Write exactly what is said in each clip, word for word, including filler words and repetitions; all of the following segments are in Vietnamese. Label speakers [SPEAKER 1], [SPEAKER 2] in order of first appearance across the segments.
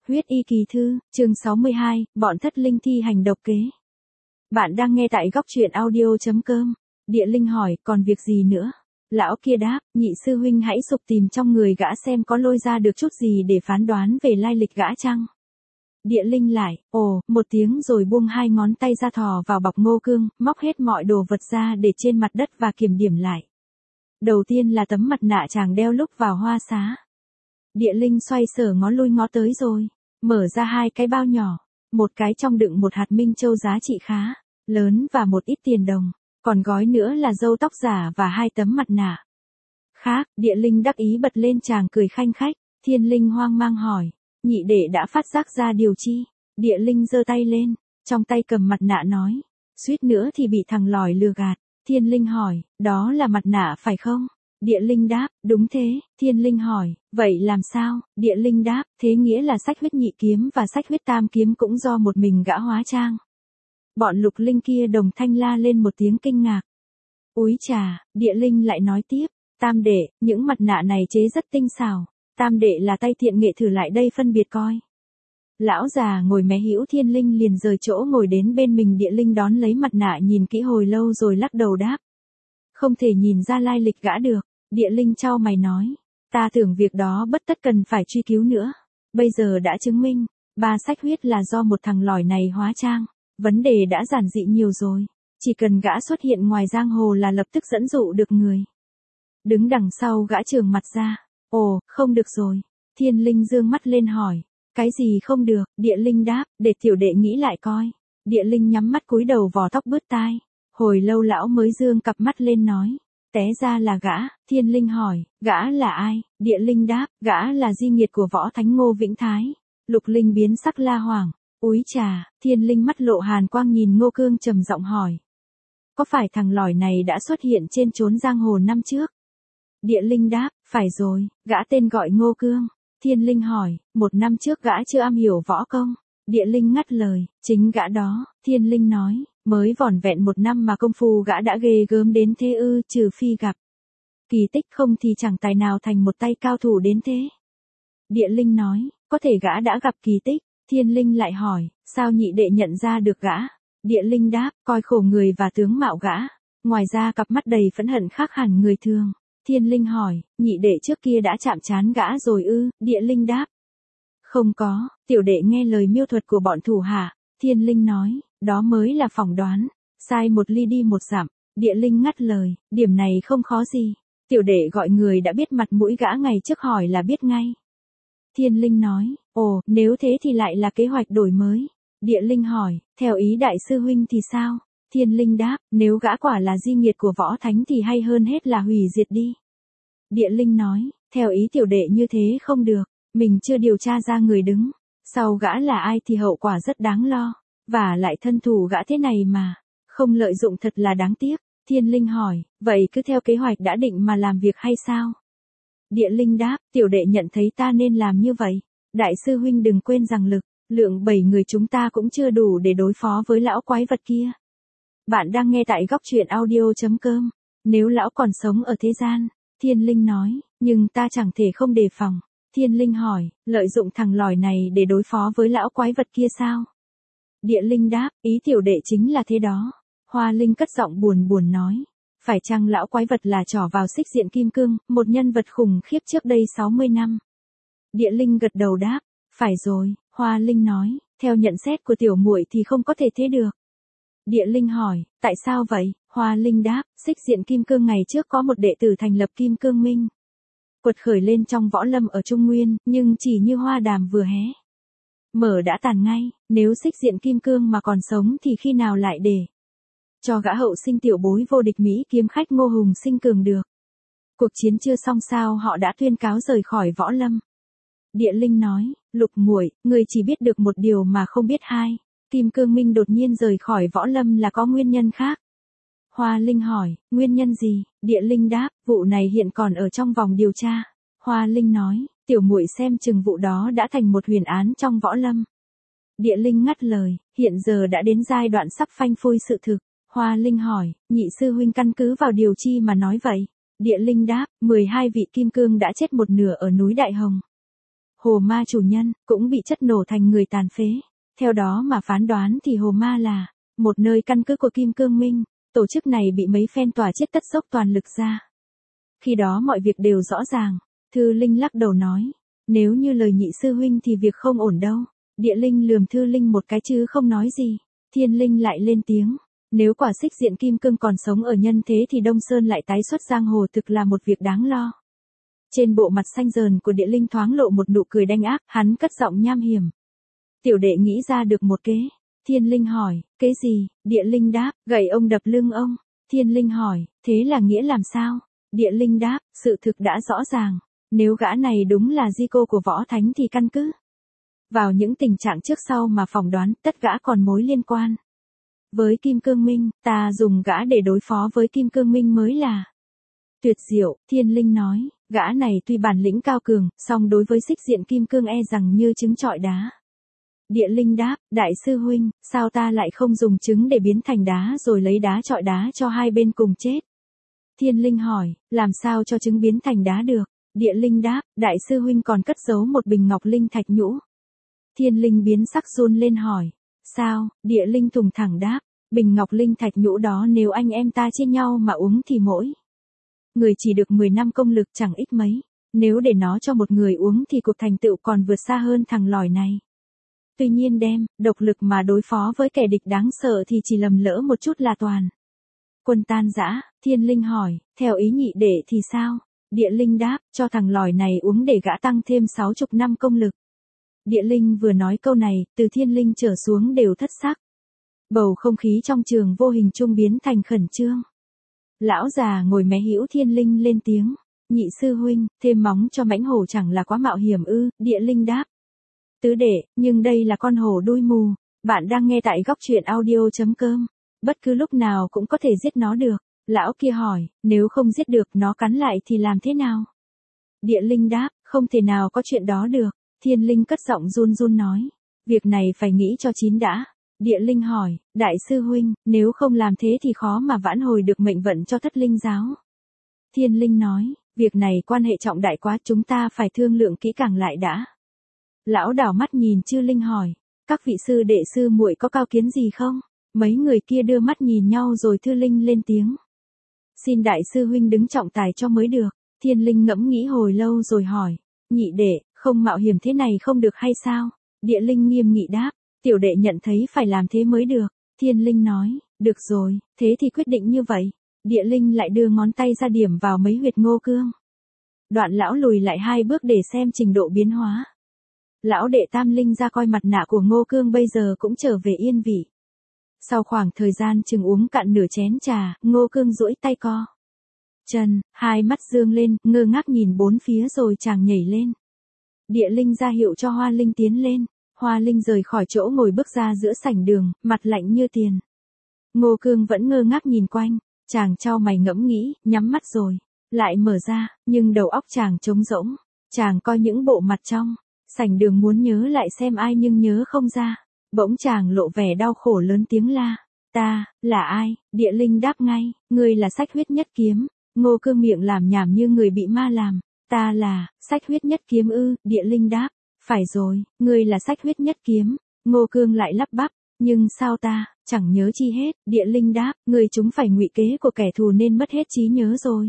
[SPEAKER 1] Huyết y kỳ thư, chương sáu mươi hai, bọn thất linh thi hành độc kế. Bạn đang nghe tại góc truyện audio.com. Địa linh hỏi, còn việc gì nữa? Lão kia đáp, nhị sư huynh hãy sục tìm trong người gã xem có lôi ra được chút gì để phán đoán về lai lịch gã chăng? Địa linh lại, ồ, một tiếng rồi buông hai ngón tay ra thò vào bọc Ngô Cương, móc hết mọi đồ vật ra để trên mặt đất và kiểm điểm lại. Đầu tiên là tấm mặt nạ chàng đeo lúc vào hoa xá. Địa linh xoay sở ngó lui ngó tới rồi, mở ra hai cái bao nhỏ, một cái trong đựng một hạt minh châu giá trị khá lớn và một ít tiền đồng, còn gói nữa là râu tóc giả và hai tấm mặt nạ. Khác, địa linh đắc ý bật lên chàng cười khanh khách. Thiên linh hoang mang hỏi, nhị đệ đã phát giác ra điều chi? Địa linh giơ tay lên, trong tay cầm mặt nạ nói, suýt nữa thì bị thằng lòi lừa gạt. Thiên linh hỏi, đó là mặt nạ phải không? Địa linh đáp, đúng thế. Thiên linh hỏi, vậy làm sao? Địa linh đáp, thế nghĩa là sách huyết nhị kiếm và sách huyết tam kiếm cũng do một mình gã hóa trang. Bọn lục linh kia đồng thanh la lên một tiếng kinh ngạc. Úi chà, địa linh lại nói tiếp, tam đệ, những mặt nạ này chế rất tinh xảo. Tam đệ là tay thiện nghệ, thử lại đây phân biệt coi. Lão già ngồi mé hữu thiên linh liền rời chỗ ngồi đến bên mình. Địa linh đón lấy mặt nạ nhìn kỹ hồi lâu rồi lắc đầu đáp, không thể nhìn ra lai lịch gã được. Địa linh chau mày nói, ta tưởng việc đó bất tất cần phải truy cứu nữa. Bây giờ đã chứng minh, ba sách huyết là do một thằng lòi này hóa trang. Vấn đề đã giản dị nhiều rồi. Chỉ cần gã xuất hiện ngoài giang hồ là lập tức dẫn dụ được người. Đứng đằng sau gã trường mặt ra. Ồ, không được rồi. Thiên linh dương mắt lên hỏi, cái gì không được? Địa linh đáp, để tiểu đệ nghĩ lại coi. Địa linh nhắm mắt cúi đầu vò tóc bứt tai. Hồi lâu lão mới dương cặp mắt lên nói, té ra là gã. Thiên linh hỏi, gã là ai? Địa linh đáp, gã là di nghiệt của võ thánh Ngô Vĩnh Thái. Lục linh biến sắc la hoảng, úi chà. Thiên linh mắt lộ hàn quang nhìn Ngô Cương trầm giọng hỏi, có phải thằng lòi này đã xuất hiện trên chốn giang hồ năm trước? Địa linh đáp, phải rồi, gã tên gọi Ngô Cương. Thiên linh hỏi, một năm trước gã chưa am hiểu võ công? Địa linh ngắt lời, chính gã đó. Thiên linh nói, mới vỏn vẹn một năm mà công phu gã đã ghê gớm đến thế ư? Trừ phi gặp kỳ tích, không thì chẳng tài nào thành một tay cao thủ đến thế. Địa linh nói, có thể gã đã gặp kỳ tích. Thiên linh lại hỏi, sao nhị đệ nhận ra được gã? Địa linh đáp, coi khổ người và tướng mạo gã. Ngoài ra cặp mắt đầy phẫn hận khác hẳn người thường. Thiên linh hỏi, nhị đệ trước kia đã chạm trán gã rồi ư? Địa linh đáp, không có, tiểu đệ nghe lời miêu thuật của bọn thủ hạ. Thiên linh nói, đó mới là phỏng đoán, sai một ly đi một dặm. Địa linh ngắt lời, điểm này không khó gì. Tiểu đệ gọi người đã biết mặt mũi gã ngày trước hỏi là biết ngay. Thiên linh nói, ồ, nếu thế thì lại là kế hoạch đổi mới. Địa linh hỏi, theo ý đại sư huynh thì sao? Thiên linh đáp, nếu gã quả là di nghiệt của võ thánh thì hay hơn hết là hủy diệt đi. Địa linh nói, theo ý tiểu đệ như thế không được, mình chưa điều tra ra người đứng sau gã là ai thì hậu quả rất đáng lo, và lại thân thủ gã thế này mà, không lợi dụng thật là đáng tiếc. Thiên linh hỏi, vậy cứ theo kế hoạch đã định mà làm việc hay sao? Địa linh đáp, tiểu đệ nhận thấy ta nên làm như vậy. Đại sư huynh đừng quên rằng lực lượng bảy người chúng ta cũng chưa đủ để đối phó với lão quái vật kia. Bạn đang nghe tại góc truyện audio.com. Nếu lão còn sống ở thế gian, thiên linh nói, nhưng ta chẳng thể không đề phòng. Thiên linh hỏi, lợi dụng thằng lòi này để đối phó với lão quái vật kia sao? Địa linh đáp, ý tiểu đệ chính là thế đó. Hoa linh cất giọng buồn buồn nói, phải chăng lão quái vật là trỏ vào xích diện kim cương, một nhân vật khủng khiếp trước đây sáu mươi năm? Địa linh gật đầu đáp, phải rồi. Hoa linh nói, theo nhận xét của tiểu muội thì không có thể thế được. Địa linh hỏi, tại sao vậy? Hoa linh đáp, xích diện kim cương ngày trước có một đệ tử thành lập Kim Cương Minh, quật khởi lên trong võ lâm ở Trung Nguyên, nhưng chỉ như hoa đàm vừa hé mở đã tàn ngay. Nếu xích diện kim cương mà còn sống thì khi nào lại để cho gã hậu sinh tiểu bối vô địch Mỹ kiếm khách Ngô Hùng sinh cường được? Cuộc chiến chưa xong sao họ đã tuyên cáo rời khỏi võ lâm? Địa linh nói, lục muội, người chỉ biết được một điều mà không biết hai. Kim Cương Minh đột nhiên rời khỏi võ lâm là có nguyên nhân khác. Hoa linh hỏi, nguyên nhân gì? Địa linh đáp, vụ này hiện còn ở trong vòng điều tra. Hoa linh nói, tiểu muội xem chừng vụ đó đã thành một huyền án trong võ lâm. Địa linh ngắt lời, hiện giờ đã đến giai đoạn sắp phanh phui sự thực. Hoa linh hỏi, nhị sư huynh căn cứ vào điều chi mà nói vậy? Địa linh đáp, mười hai vị kim cương đã chết một nửa ở núi Đại Hồng. Hồ ma chủ nhân, cũng bị chất nổ thành người tàn phế. Theo đó mà phán đoán thì Hồ ma là một nơi căn cứ của Kim Cương Minh, tổ chức này bị mấy phen tỏa chết tất dốc toàn lực ra. Khi đó mọi việc đều rõ ràng, Thư Linh lắc đầu nói, nếu như lời nhị sư huynh thì việc không ổn đâu. Địa Linh lườm Thư Linh một cái chứ không nói gì. Thiên Linh lại lên tiếng, nếu quả Xích Diện Kim Cương còn sống ở nhân thế thì Đông Sơn lại tái xuất giang hồ thực là một việc đáng lo. Trên bộ mặt xanh dờn của Địa Linh thoáng lộ một nụ cười đanh ác, hắn cất giọng nham hiểm. Tiểu đệ nghĩ ra được một kế. Thiên Linh hỏi, kế gì? Địa Linh đáp, gậy ông đập lưng ông. Thiên Linh hỏi, thế là nghĩa làm sao? Địa Linh đáp, sự thực đã rõ ràng. Nếu gã này đúng là di cô của võ thánh thì căn cứ vào những tình trạng trước sau mà phỏng đoán tất gã còn mối liên quan. Với Kim Cương Minh, ta dùng gã để đối phó với Kim Cương Minh mới là tuyệt diệu. Thiên Linh nói, gã này tuy bản lĩnh cao cường, song đối với Xích Diện Kim Cương e rằng như trứng trọi đá. Địa Linh đáp, đại sư huynh, sao ta lại không dùng trứng để biến thành đá rồi lấy đá trọi đá cho hai bên cùng chết? Thiên Linh hỏi, làm sao cho trứng biến thành đá được? Địa Linh đáp, đại sư huynh còn cất giấu một bình ngọc linh thạch nhũ. Thiên Linh biến sắc run lên hỏi, sao? Địa Linh thùng thẳng đáp, bình ngọc linh thạch nhũ đó nếu anh em ta chia nhau mà uống thì mỗi người chỉ được mười năm công lực chẳng ít mấy. Nếu để nó cho một người uống thì cuộc thành tựu còn vượt xa hơn thằng lòi này. Tuy nhiên đem độc lực mà đối phó với kẻ địch đáng sợ thì chỉ lầm lỡ một chút là toàn quân tan rã. Thiên Linh hỏi, theo ý nhị đệ thì sao? Địa Linh đáp, cho thằng lòi này uống để gã tăng thêm sáu chục năm công lực. Địa Linh vừa nói câu này, từ Thiên Linh trở xuống đều thất sắc. Bầu không khí trong trường vô hình trung biến thành khẩn trương. Lão già ngồi mé hữu Thiên Linh lên tiếng, nhị sư huynh, thêm móng cho mãnh hổ chẳng là quá mạo hiểm ư? Địa Linh đáp, tứ đệ, nhưng đây là con hổ đuôi mù. Bạn đang nghe tại góc truyện audio.com. Bất cứ lúc nào cũng có thể giết nó được. Lão kia hỏi, nếu không giết được nó cắn lại thì làm thế nào? Địa Linh đáp, không thể nào có chuyện đó được. Thiên Linh cất giọng run run nói, việc này phải nghĩ cho chín đã. Địa Linh hỏi, đại sư huynh, nếu không làm thế thì khó mà vãn hồi được mệnh vận cho Thất Linh giáo. Thiên Linh nói, việc này quan hệ trọng đại quá, chúng ta phải thương lượng kỹ càng lại đã. Lão đảo mắt nhìn Chư Linh hỏi, các vị sư đệ sư muội có cao kiến gì không? Mấy người kia đưa mắt nhìn nhau rồi Thư Linh lên tiếng, xin đại sư huynh đứng trọng tài cho mới được. Thiên Linh ngẫm nghĩ hồi lâu rồi hỏi, nhị đệ, không mạo hiểm thế này không được hay sao? Địa Linh nghiêm nghị đáp, tiểu đệ nhận thấy phải làm thế mới được. Thiên Linh nói, được rồi, thế thì quyết định như vậy. Địa Linh lại đưa ngón tay ra điểm vào mấy huyệt Ngô Cương. Đoạn lão lùi lại hai bước để xem trình độ biến hóa. Lão đệ Tam Linh ra coi mặt nạ của Ngô Cương bây giờ cũng trở về yên vị. Sau khoảng thời gian chừng uống cạn nửa chén trà, Ngô Cương duỗi tay co chân, hai mắt dương lên, ngơ ngác nhìn bốn phía rồi chàng nhảy lên. Địa Linh ra hiệu cho Hoa Linh tiến lên. Hoa Linh rời khỏi chỗ ngồi bước ra giữa sảnh đường, mặt lạnh như tiền. Ngô Cương vẫn ngơ ngác nhìn quanh, chàng chau mày ngẫm nghĩ, nhắm mắt rồi lại mở ra, nhưng đầu óc chàng trống rỗng. Chàng coi những bộ mặt trong sảnh đường muốn nhớ lại xem ai nhưng nhớ không ra. Bỗng chàng lộ vẻ đau khổ lớn tiếng la, ta, là ai? Địa Linh đáp ngay, ngươi là Sách Huyết Nhất Kiếm. Ngô Cương miệng làm nhảm như người bị ma làm, ta là Sách Huyết Nhất Kiếm ư? Địa Linh đáp, phải rồi, ngươi là Sách Huyết Nhất Kiếm. Ngô Cương lại lắp bắp, nhưng sao ta chẳng nhớ chi hết? Địa Linh đáp, ngươi chúng phải ngụy kế của kẻ thù nên mất hết trí nhớ rồi.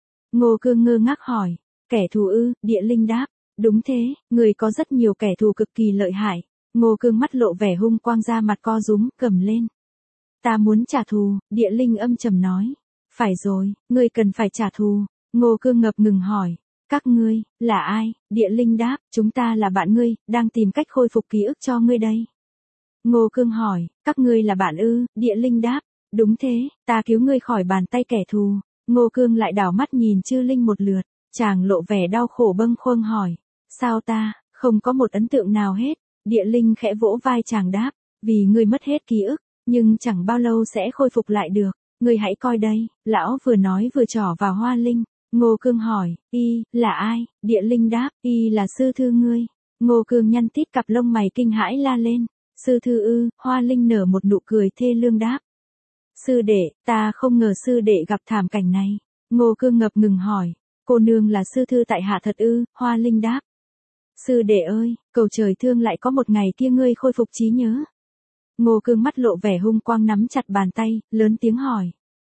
[SPEAKER 1] Ngô Cương ngơ ngác hỏi, kẻ thù ư? Địa Linh đáp, đúng thế, ngươi có rất nhiều kẻ thù cực kỳ lợi hại. Ngô Cương mắt lộ vẻ hung quang ra mặt co rúm, cầm lên. Ta muốn trả thù. Địa Linh âm trầm nói, phải rồi, ngươi cần phải trả thù. Ngô Cương ngập ngừng hỏi, các ngươi là ai? Địa Linh đáp, chúng ta là bạn ngươi, đang tìm cách khôi phục ký ức cho ngươi đây. Ngô Cương hỏi, các ngươi là bạn ư? Địa Linh đáp, đúng thế, ta cứu ngươi khỏi bàn tay kẻ thù. Ngô Cương lại đảo mắt nhìn Chư Linh một lượt, chàng lộ vẻ đau khổ bâng khuâng hỏi, sao ta không có một ấn tượng nào hết? Địa Linh khẽ vỗ vai chàng đáp, vì ngươi mất hết ký ức, nhưng chẳng bao lâu sẽ khôi phục lại được. Ngươi hãy coi đây. Lão vừa nói vừa trỏ vào Hoa Linh. Ngô Cương hỏi, y, là ai? Địa Linh đáp, y là sư thư ngươi. Ngô Cương nhăn tít cặp lông mày kinh hãi la lên, sư thư ư? Hoa Linh nở một nụ cười thê lương đáp, sư đệ, ta không ngờ sư đệ gặp thảm cảnh này. Ngô Cương ngập ngừng hỏi, cô nương là sư thư tại hạ thật ư? Hoa Linh đáp, Sư đệ ơi, cầu trời thương lại có một ngày kia ngươi khôi phục trí nhớ. Ngô Cương mắt lộ vẻ hung quang nắm chặt bàn tay, lớn tiếng hỏi.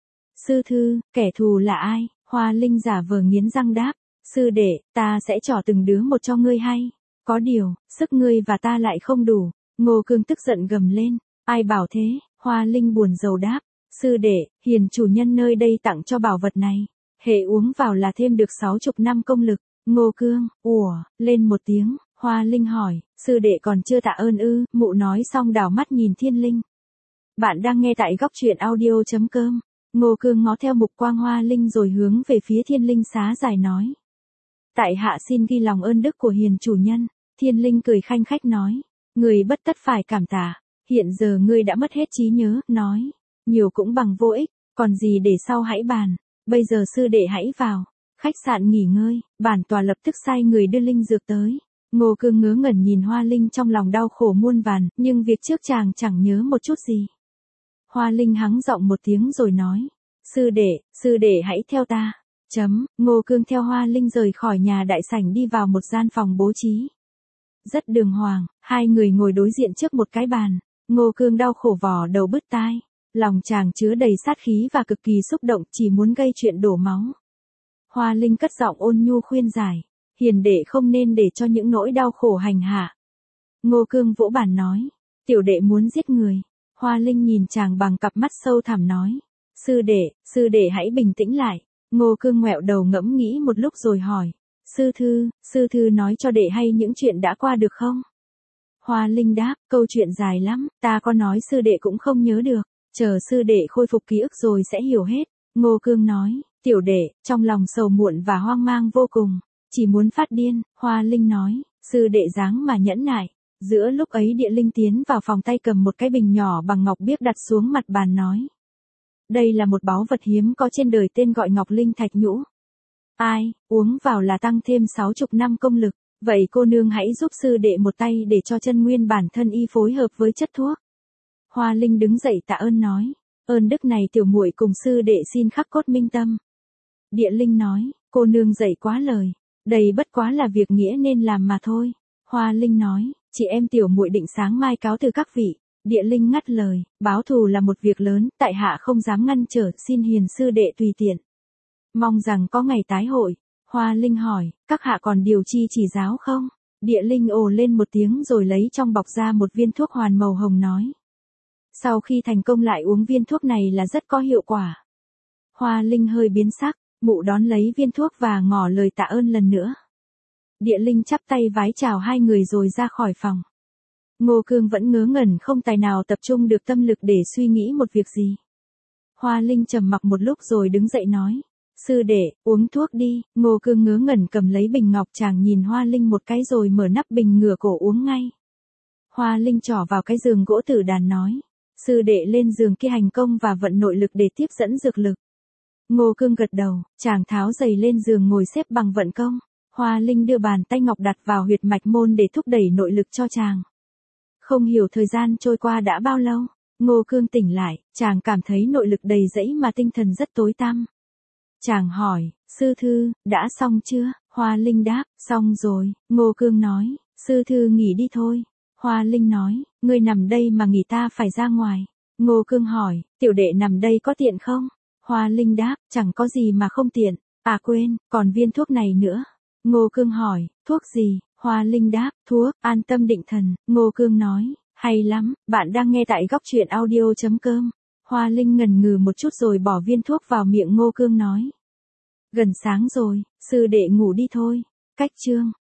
[SPEAKER 1] Sư thư, kẻ thù là ai? Hoa Linh giả vờ nghiến răng đáp. Sư đệ, ta sẽ trỏ từng đứa một cho ngươi hay. Có điều, sức ngươi và ta lại không đủ. Ngô Cương tức giận gầm lên. Ai bảo thế? Hoa Linh buồn rầu đáp. Sư đệ, hiền chủ nhân nơi đây tặng cho bảo vật này. Hệ uống vào là thêm được sáu chục năm công lực. Ngô Cương, ủa, lên một tiếng. Hoa Linh hỏi, sư đệ còn chưa tạ ơn ư? Mụ nói xong đảo mắt nhìn Thiên Linh. Bạn đang nghe tại góc truyện audio.com. Ngô Cương ngó theo mục quang Hoa Linh rồi hướng về phía Thiên Linh xá giải nói. Tại hạ xin ghi lòng ơn đức của hiền chủ nhân. Thiên Linh cười khanh khách nói. Người bất tất phải cảm tạ. Hiện giờ ngươi đã mất hết trí nhớ, nói. Nhiều cũng bằng vô ích, còn gì để sau hãy bàn. Bây giờ sư đệ hãy vào. Khách sạn nghỉ ngơi, bản tòa lập tức sai người đưa linh dược tới. Ngô Cương ngớ ngẩn nhìn Hoa Linh trong lòng đau khổ muôn vàn, nhưng việc trước chàng chẳng nhớ một chút gì. Hoa Linh hắng giọng một tiếng rồi nói. Sư đệ, sư đệ hãy theo ta. Chấm, Ngô Cương theo Hoa Linh rời khỏi nhà đại sảnh đi vào một gian phòng bố trí. Rất đường hoàng, hai người ngồi đối diện trước một cái bàn. Ngô Cương đau khổ vò đầu bứt tai. Lòng chàng chứa đầy sát khí và cực kỳ xúc động, chỉ muốn gây chuyện đổ máu. Hoa Linh cất giọng ôn nhu khuyên giải. Hiền đệ không nên để cho những nỗi đau khổ hành hạ. Ngô Cương vỗ bàn nói. Tiểu đệ muốn giết người. Hoa Linh nhìn chàng bằng cặp mắt sâu thẳm nói. Sư đệ, sư đệ hãy bình tĩnh lại. Ngô Cương ngoẹo đầu ngẫm nghĩ một lúc rồi hỏi. Sư thư, sư thư nói cho đệ hay những chuyện đã qua được không? Hoa Linh đáp, câu chuyện dài lắm, ta có nói sư đệ cũng không nhớ được. Chờ sư đệ khôi phục ký ức rồi sẽ hiểu hết. Ngô Cương nói. Tiểu đệ, trong lòng sầu muộn và hoang mang vô cùng. Chỉ muốn phát điên. Hoa Linh nói. Sư đệ dáng mà nhẫn nại. Giữa lúc ấy Địa Linh tiến vào phòng tay cầm một cái bình nhỏ bằng ngọc biếc đặt xuống mặt bàn nói. Đây là một báu vật hiếm có trên đời tên gọi Ngọc Linh Thạch Nhũ. Ai, uống vào là tăng thêm sáu chục năm công lực. Vậy cô nương hãy giúp sư đệ một tay để cho chân nguyên bản thân y phối hợp với chất thuốc. Hoa Linh đứng dậy tạ ơn nói. Ơn đức này tiểu muội cùng sư đệ xin khắc cốt minh tâm. Địa Linh nói. Cô nương dạy quá lời. Đây bất quá là việc nghĩa nên làm mà thôi. Hoa Linh nói. Chị em tiểu muội định sáng mai cáo từ các vị. Địa Linh ngắt lời. Báo thù là một việc lớn, tại hạ không dám ngăn trở, xin hiền sư đệ tùy tiện. Mong rằng có ngày tái hội. Hoa Linh hỏi. Các hạ còn điều chi chỉ giáo không? Địa Linh ồ lên một tiếng rồi lấy trong bọc ra một viên thuốc hoàn màu hồng nói. Sau khi thành công lại uống viên thuốc này là rất có hiệu quả. Hoa Linh hơi biến sắc, mụ đón lấy viên thuốc và ngỏ lời tạ ơn lần nữa. Địa Linh chắp tay vái chào hai người rồi ra khỏi phòng. Ngô Cương vẫn ngớ ngẩn không tài nào tập trung được tâm lực để suy nghĩ một việc gì. Hoa Linh trầm mặc một lúc rồi đứng dậy nói. Sư đệ, uống thuốc đi. Ngô Cương ngớ ngẩn cầm lấy bình ngọc chàng nhìn Hoa Linh một cái rồi mở nắp bình ngửa cổ uống ngay. Hoa Linh trỏ vào cái giường gỗ tử đàn nói. Sư đệ lên giường kia hành công và vận nội lực để tiếp dẫn dược lực. Ngô Cương gật đầu, chàng tháo giày lên giường ngồi xếp bằng vận công. Hoa Linh đưa bàn tay ngọc đặt vào huyệt mạch môn để thúc đẩy nội lực cho chàng. Không hiểu thời gian trôi qua đã bao lâu, Ngô Cương tỉnh lại, chàng cảm thấy nội lực đầy dẫy mà tinh thần rất tối tăm. Chàng hỏi, sư thư, đã xong chưa? Hoa Linh đáp, xong rồi. Ngô Cương nói, sư thư nghỉ đi thôi. Hoa Linh nói, ngươi nằm đây mà nghỉ ta phải ra ngoài. Ngô Cương hỏi, tiểu đệ nằm đây có tiện không? Hoa Linh đáp, chẳng có gì mà không tiện. À quên, còn viên thuốc này nữa. Ngô Cương hỏi, thuốc gì? Hoa Linh đáp, thuốc, an tâm định thần. Ngô Cương nói, hay lắm, bạn đang nghe tại góc truyện audio.com. Hoa Linh ngần ngừ một chút rồi bỏ viên thuốc vào miệng Ngô Cương nói. Gần sáng rồi, sư đệ ngủ đi thôi. Cách chương.